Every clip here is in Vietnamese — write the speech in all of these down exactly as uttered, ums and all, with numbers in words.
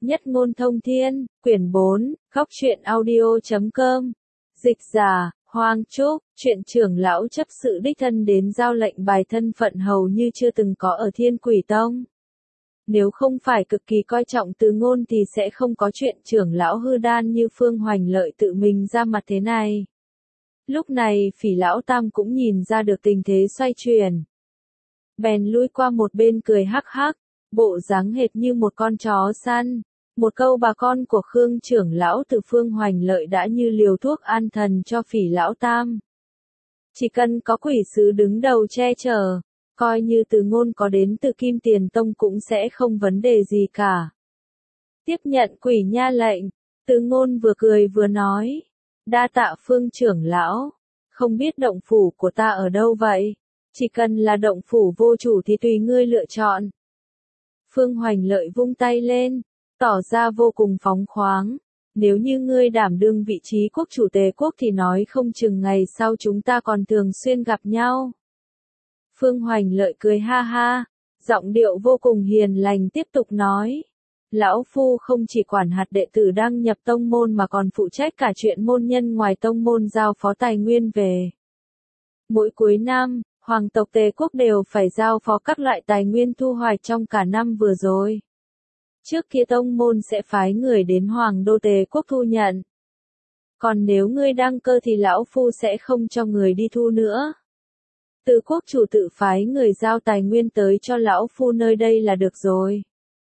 Nhất ngôn thông thiên, quyển bốn, góc truyện audio chấm com. Dịch giả, Hoàng Trúc, truyện trưởng lão chấp sự đích thân đến giao lệnh bài thân phận hầu như chưa từng có ở Thiên Quỷ Tông. Nếu không phải cực kỳ coi trọng Từ Ngôn thì sẽ không có chuyện trưởng lão hư đan như Phương Hoành Lợi tự mình ra mặt thế này. Lúc này Phỉ lão tam cũng nhìn ra được tình thế xoay chuyển. Bèn lui qua một bên cười hắc hắc, bộ dáng hệt như một con chó săn. Một câu bà con của Khương trưởng lão từ Phương Hoành Lợi đã như liều thuốc an thần cho Phỉ lão tam. Chỉ cần có quỷ sứ đứng đầu che chở, coi như Từ Ngôn có đến từ Kim Tiền Tông cũng sẽ không vấn đề gì cả. Tiếp nhận quỷ nha lệnh, Từ Ngôn vừa cười vừa nói, đa tạ Phương trưởng lão, không biết động phủ của ta ở đâu vậy, chỉ cần là động phủ vô chủ thì tùy ngươi lựa chọn. Phương Hoành Lợi vung tay lên, tỏ ra vô cùng phóng khoáng, nếu như ngươi đảm đương vị trí quốc chủ Tề quốc thì nói không chừng ngày sau chúng ta còn thường xuyên gặp nhau. Phương Hoành Lợi cười ha ha, giọng điệu vô cùng hiền lành tiếp tục nói, lão phu không chỉ quản hạt đệ tử đăng nhập tông môn mà còn phụ trách cả chuyện môn nhân ngoài tông môn giao phó tài nguyên về. Mỗi cuối năm, hoàng tộc Tề quốc đều phải giao phó các loại tài nguyên thu hoạch trong cả năm vừa rồi. Trước kia tông môn sẽ phái người đến hoàng đô Tề quốc thu nhận. Còn nếu ngươi đăng cơ thì lão phu sẽ không cho người đi thu nữa. Từ quốc chủ tự phái người giao tài nguyên tới cho lão phu nơi đây là được rồi.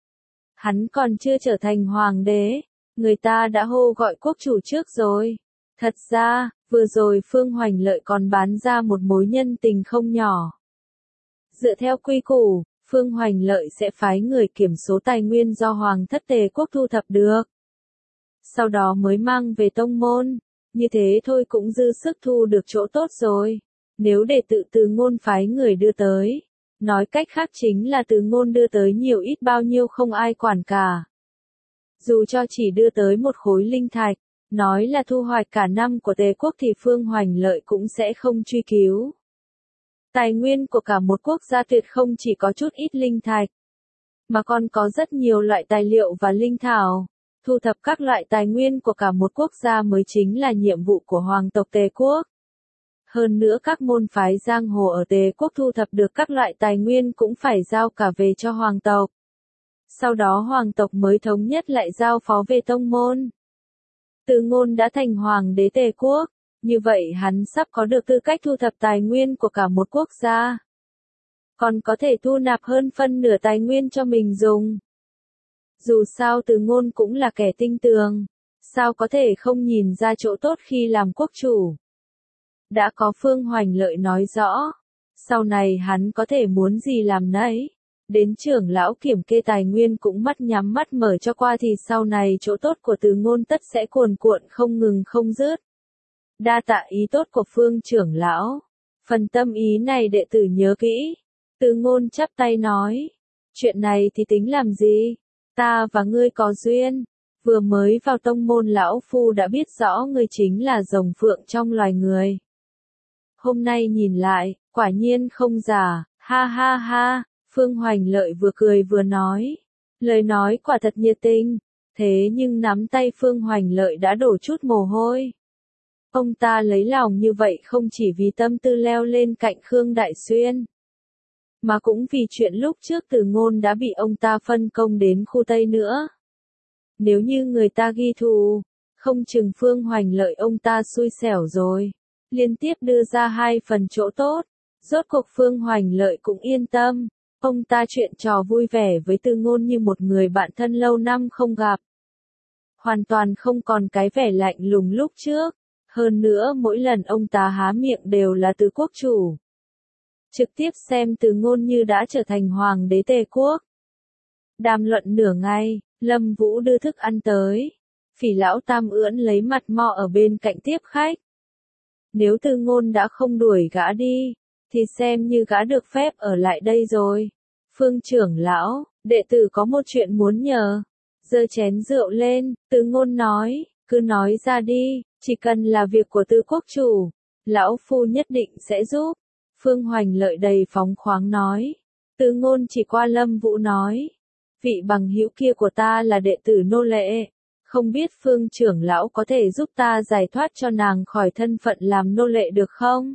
Hắn còn chưa trở thành hoàng đế, người ta đã hô gọi quốc chủ trước rồi. Thật ra, vừa rồi Phương Hoành Lợi còn bán ra một mối nhân tình không nhỏ. Dựa theo quy củ, Phương Hoành Lợi sẽ phái người kiểm số tài nguyên do Hoàng thất Tề quốc thu thập được. Sau đó mới mang về tông môn, như thế thôi cũng dư sức thu được chỗ tốt rồi. Nếu để tự Từ Ngôn phái người đưa tới, nói cách khác chính là Từ Ngôn đưa tới nhiều ít bao nhiêu không ai quản cả. Dù cho chỉ đưa tới một khối linh thạch, nói là thu hoạch cả năm của Tề quốc thì Phương Hoành Lợi cũng sẽ không truy cứu. Tài nguyên của cả một quốc gia tuyệt không chỉ có chút ít linh thạch, mà còn có rất nhiều loại tài liệu và linh thảo. Thu thập các loại tài nguyên của cả một quốc gia mới chính là nhiệm vụ của hoàng tộc Tề quốc. Hơn nữa các môn phái giang hồ ở Tề quốc thu thập được các loại tài nguyên cũng phải giao cả về cho hoàng tộc. Sau đó hoàng tộc mới thống nhất lại giao phó về tông môn. Từ Ngôn đã thành hoàng đế Tề quốc, như vậy hắn sắp có được tư cách thu thập tài nguyên của cả một quốc gia. Còn có thể thu nạp hơn phân nửa tài nguyên cho mình dùng. Dù sao Từ Ngôn cũng là kẻ tinh tường, sao có thể không nhìn ra chỗ tốt khi làm quốc chủ. Đã có Phương Hoành Lợi nói rõ, sau này hắn có thể muốn gì làm nấy. Đến trưởng lão kiểm kê tài nguyên cũng mắt nhắm mắt mở cho qua thì sau này chỗ tốt của Từ Ngôn tất sẽ cuồn cuộn không ngừng không dứt. Đa tạ ý tốt của Phương trưởng lão. Phần tâm ý này đệ tử nhớ kỹ. Từ Ngôn chắp tay nói. Chuyện này thì tính làm gì? Ta và ngươi có duyên. Vừa mới vào tông môn lão phu đã biết rõ ngươi chính là rồng phượng trong loài người. Hôm nay nhìn lại, quả nhiên không giả, ha ha ha. Phương Hoành Lợi vừa cười vừa nói. Lời nói quả thật nhiệt tình. Thế nhưng nắm tay Phương Hoành Lợi đã đổ chút mồ hôi. Ông ta lấy lòng như vậy không chỉ vì tâm tư leo lên cạnh Khương Đại Xuyên, mà cũng vì chuyện lúc trước Từ Ngôn đã bị ông ta phân công đến khu Tây nữa. Nếu như người ta ghi thù, không chừng Phương Hoành Lợi ông ta xui xẻo rồi. Liên tiếp đưa ra hai phần chỗ tốt, rốt cuộc Phương Hoành Lợi cũng yên tâm. Ông ta chuyện trò vui vẻ với Từ Ngôn như một người bạn thân lâu năm không gặp. Hoàn toàn không còn cái vẻ lạnh lùng lúc trước. Hơn nữa mỗi lần ông ta há miệng đều là từ quốc chủ. Trực tiếp xem Từ Ngôn như đã trở thành hoàng đế Tề quốc. Đàm luận nửa ngày, Lâm Vũ đưa thức ăn tới. Phỉ lão tam ưỡn lấy mặt mo ở bên cạnh tiếp khách. Nếu Từ Ngôn đã không đuổi gã đi, thì xem như gã được phép ở lại đây rồi. Phương trưởng lão, đệ tử có một chuyện muốn nhờ. Giơ chén rượu lên, Từ Ngôn nói, cứ nói ra đi. Chỉ cần là việc của Từ quốc chủ, lão phu nhất định sẽ giúp. Phương Hoành Lợi đầy phóng khoáng nói. Từ Ngôn chỉ qua Lâm Vũ nói. vị bằng hữu kia của ta là đệ tử nô lệ. Không biết Phương trưởng lão có thể giúp ta giải thoát cho nàng khỏi thân phận làm nô lệ được không?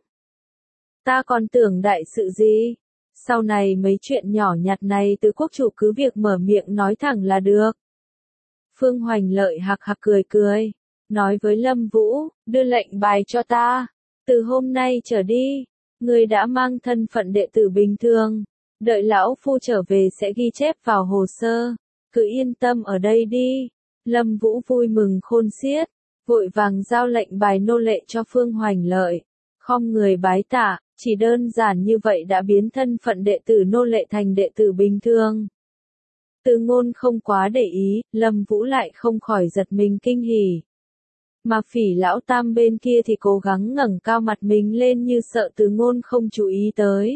Ta còn tưởng đại sự gì? Sau này mấy chuyện nhỏ nhặt này từ quốc chủ cứ việc mở miệng nói thẳng là được. Phương Hoành Lợi hạc hạc cười cười, nói với Lâm Vũ, đưa lệnh bài cho ta. Từ hôm nay trở đi, ngươi đã mang thân phận đệ tử bình thường. Đợi lão phu trở về sẽ ghi chép vào hồ sơ. Cứ yên tâm ở đây đi. Lâm Vũ vui mừng khôn xiết, vội vàng giao lệnh bài nô lệ cho Phương Hoành Lợi. Khom người bái tạ, chỉ đơn giản như vậy đã biến thân phận đệ tử nô lệ thành đệ tử bình thường. Từ Ngôn không quá để ý, Lâm Vũ lại không khỏi giật mình kinh hỉ. Mà Phỉ lão tam bên kia thì cố gắng ngẩng cao mặt mình lên như sợ Từ Ngôn không chú ý tới.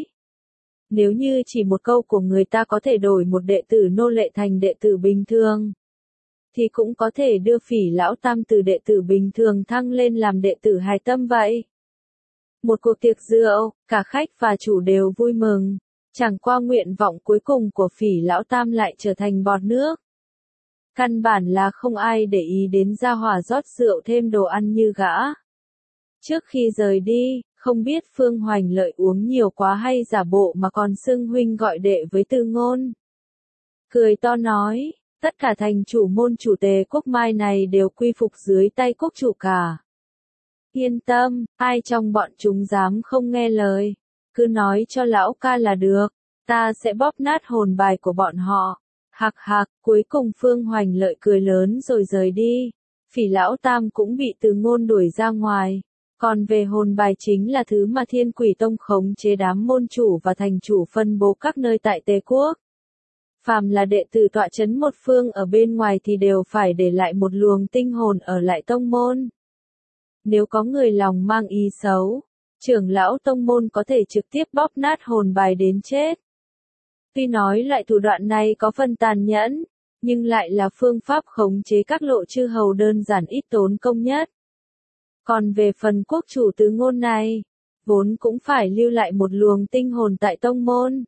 Nếu như chỉ một câu của người ta có thể đổi một đệ tử nô lệ thành đệ tử bình thường, thì cũng có thể đưa Phỉ lão tam từ đệ tử bình thường thăng lên làm đệ tử hài tâm vậy. Một cuộc tiệc rượu, cả khách và chủ đều vui mừng. Chẳng qua nguyện vọng cuối cùng của Phỉ lão tam lại trở thành bọt nước. Căn bản là không ai để ý đến gia hỏa rót rượu thêm đồ ăn như gã. Trước khi rời đi, không biết Phương Hoành Lợi uống nhiều quá hay giả bộ mà còn xưng huynh gọi đệ với Từ Ngôn. Cười to nói, tất cả thành chủ môn chủ Tề Quốc mai này đều quy phục dưới tay quốc chủ cả. Yên tâm, ai trong bọn chúng dám không nghe lời. Cứ nói cho lão ca là được, ta sẽ bóp nát hồn bài của bọn họ. Hạc hạc, cuối cùng Phương Hoành Lợi cười lớn rồi rời đi. Phỉ lão tam cũng bị Từ Ngôn đuổi ra ngoài. Còn về hồn bài chính là thứ mà Thiên Quỷ Tông khống chế đám môn chủ và thành chủ phân bố các nơi tại Tề Quốc. Phàm là đệ tử tọa chấn một phương ở bên ngoài thì đều phải để lại một luồng tinh hồn ở lại tông môn. Nếu có người lòng mang ý xấu, trưởng lão tông môn có thể trực tiếp bóp nát hồn bài đến chết. Tuy nói loại thủ đoạn này có phần tàn nhẫn, nhưng lại là phương pháp khống chế các lộ chư hầu đơn giản ít tốn công nhất. Còn về phần quốc chủ Từ Ngôn này, vốn cũng phải lưu lại một luồng tinh hồn tại tông môn.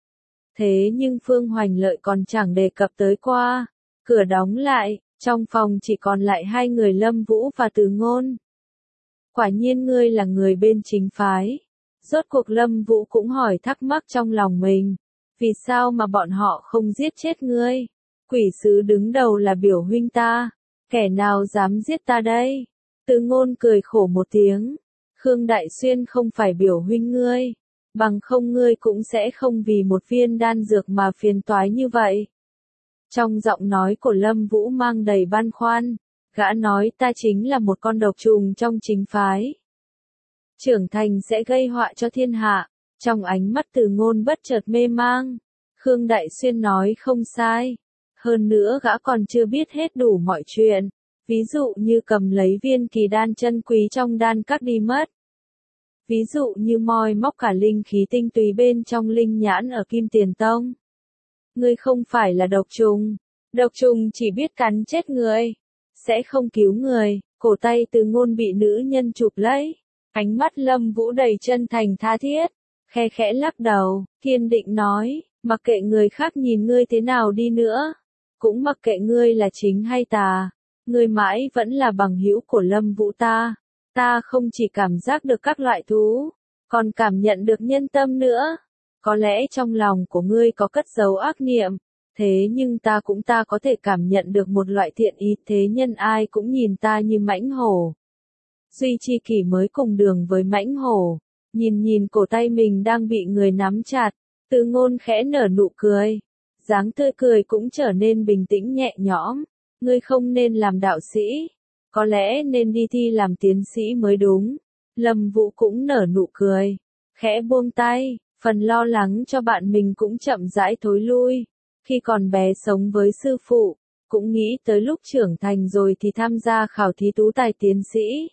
Thế nhưng Phương Hoành Lợi còn chẳng đề cập tới qua, cửa đóng lại, trong phòng chỉ còn lại hai người Lâm Vũ và Từ Ngôn. Quả nhiên ngươi là người bên chính phái. Rốt cuộc Lâm Vũ cũng hỏi thắc mắc trong lòng mình. Vì sao mà bọn họ không giết chết ngươi? Quỷ sứ đứng đầu là biểu huynh ta. Kẻ nào dám giết ta đây? Từ Ngôn cười khổ một tiếng. Khương Đại Xuyên không phải biểu huynh ngươi. Bằng không ngươi cũng sẽ không vì một viên đan dược mà phiền toái như vậy. Trong giọng nói của Lâm Vũ mang đầy băn khoăn. Gã nói ta chính là một con độc trùng trong chính phái. Trưởng thành sẽ gây họa cho thiên hạ. Trong ánh mắt Từ Ngôn bất chợt mê mang. Khương Đại Xuyên nói không sai. Hơn nữa gã còn chưa biết hết đủ mọi chuyện. Ví dụ như cầm lấy viên kỳ đan chân quý trong đan các đi mất. Ví dụ như moi móc cả linh khí tinh túy bên trong linh nhãn ở Kim Tiền Tông. Ngươi không phải là độc trùng. Độc trùng chỉ biết cắn chết người. Sẽ không cứu người. Cổ tay Từ Ngôn bị nữ nhân chụp lấy. Ánh mắt Lâm Vũ đầy chân thành tha thiết. Khe khẽ lắc đầu, kiên định nói, mặc kệ người khác nhìn ngươi thế nào đi nữa. Cũng mặc kệ ngươi là chính hay tà. Ngươi mãi vẫn là bằng hữu của Lâm Vũ ta. Ta không chỉ cảm giác được các loại thú, còn cảm nhận được nhân tâm nữa. Có lẽ trong lòng của ngươi có cất giấu ác niệm, thế nhưng ta cũng ta có thể cảm nhận được một loại thiện ý, thế nhân ai cũng nhìn ta như mãnh hổ. Duy Chi Kỷ mới cùng đường với mãnh hổ, nhìn nhìn cổ tay mình đang bị người nắm chặt, Từ Ngôn khẽ nở nụ cười, dáng tươi cười cũng trở nên bình tĩnh nhẹ nhõm. Ngươi không nên làm đạo sĩ, có lẽ nên đi thi làm tiến sĩ mới đúng. Lâm Vũ cũng nở nụ cười, khẽ buông tay, phần lo lắng cho bạn mình cũng chậm rãi thối lui. Khi còn bé sống với sư phụ, cũng nghĩ tới lúc trưởng thành rồi thì tham gia khảo thí tú tài tiến sĩ.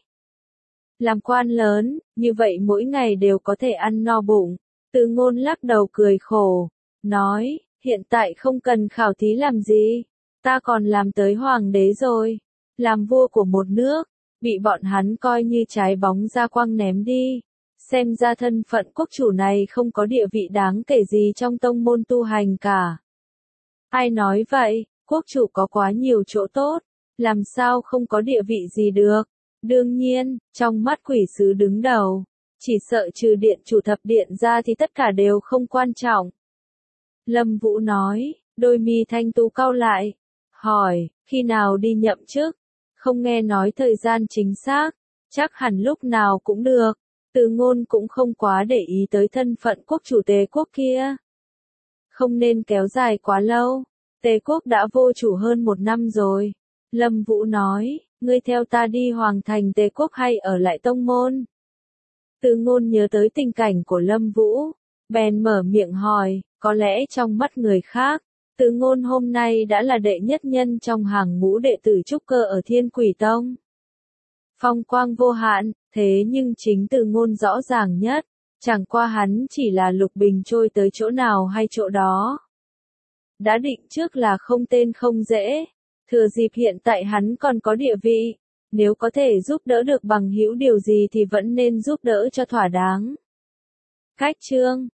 Làm quan lớn, như vậy mỗi ngày đều có thể ăn no bụng. Từ Ngôn lắc đầu cười khổ, nói, hiện tại không cần khảo thí làm gì. Ta còn làm tới hoàng đế rồi, làm vua của một nước, bị bọn hắn coi như trái bóng ra quăng ném đi. Xem ra thân phận quốc chủ này không có địa vị đáng kể gì trong tông môn tu hành cả. Ai nói vậy, quốc chủ có quá nhiều chỗ tốt, làm sao không có địa vị gì được. Đương nhiên, trong mắt quỷ sứ đứng đầu, chỉ sợ trừ điện chủ thập điện ra thì tất cả đều không quan trọng. Lâm Vũ nói, đôi mi thanh tú cau lại, hỏi, khi nào đi nhậm chức? Không nghe nói thời gian chính xác, chắc hẳn lúc nào cũng được. Từ Ngôn cũng không quá để ý tới thân phận quốc chủ Tề quốc kia. Không nên kéo dài quá lâu, Tề quốc đã vô chủ hơn một năm rồi. Lâm Vũ nói, ngươi theo ta đi hoàng thành Tề quốc hay ở lại tông môn? Từ Ngôn nhớ tới tình cảnh của Lâm Vũ, bèn mở miệng hỏi, có lẽ trong mắt người khác, Từ Ngôn hôm nay đã là đệ nhất nhân trong hàng ngũ đệ tử trúc cơ ở Thiên Quỷ Tông. Phong quang vô hạn, thế nhưng chính Từ Ngôn rõ ràng nhất, chẳng qua hắn chỉ là lục bình trôi tới chỗ nào hay chỗ đó. Đã định trước là không tên không dễ, thừa dịp hiện tại hắn còn có địa vị, nếu có thể giúp đỡ được bằng hữu điều gì thì vẫn nên giúp đỡ cho thỏa đáng. Cách chương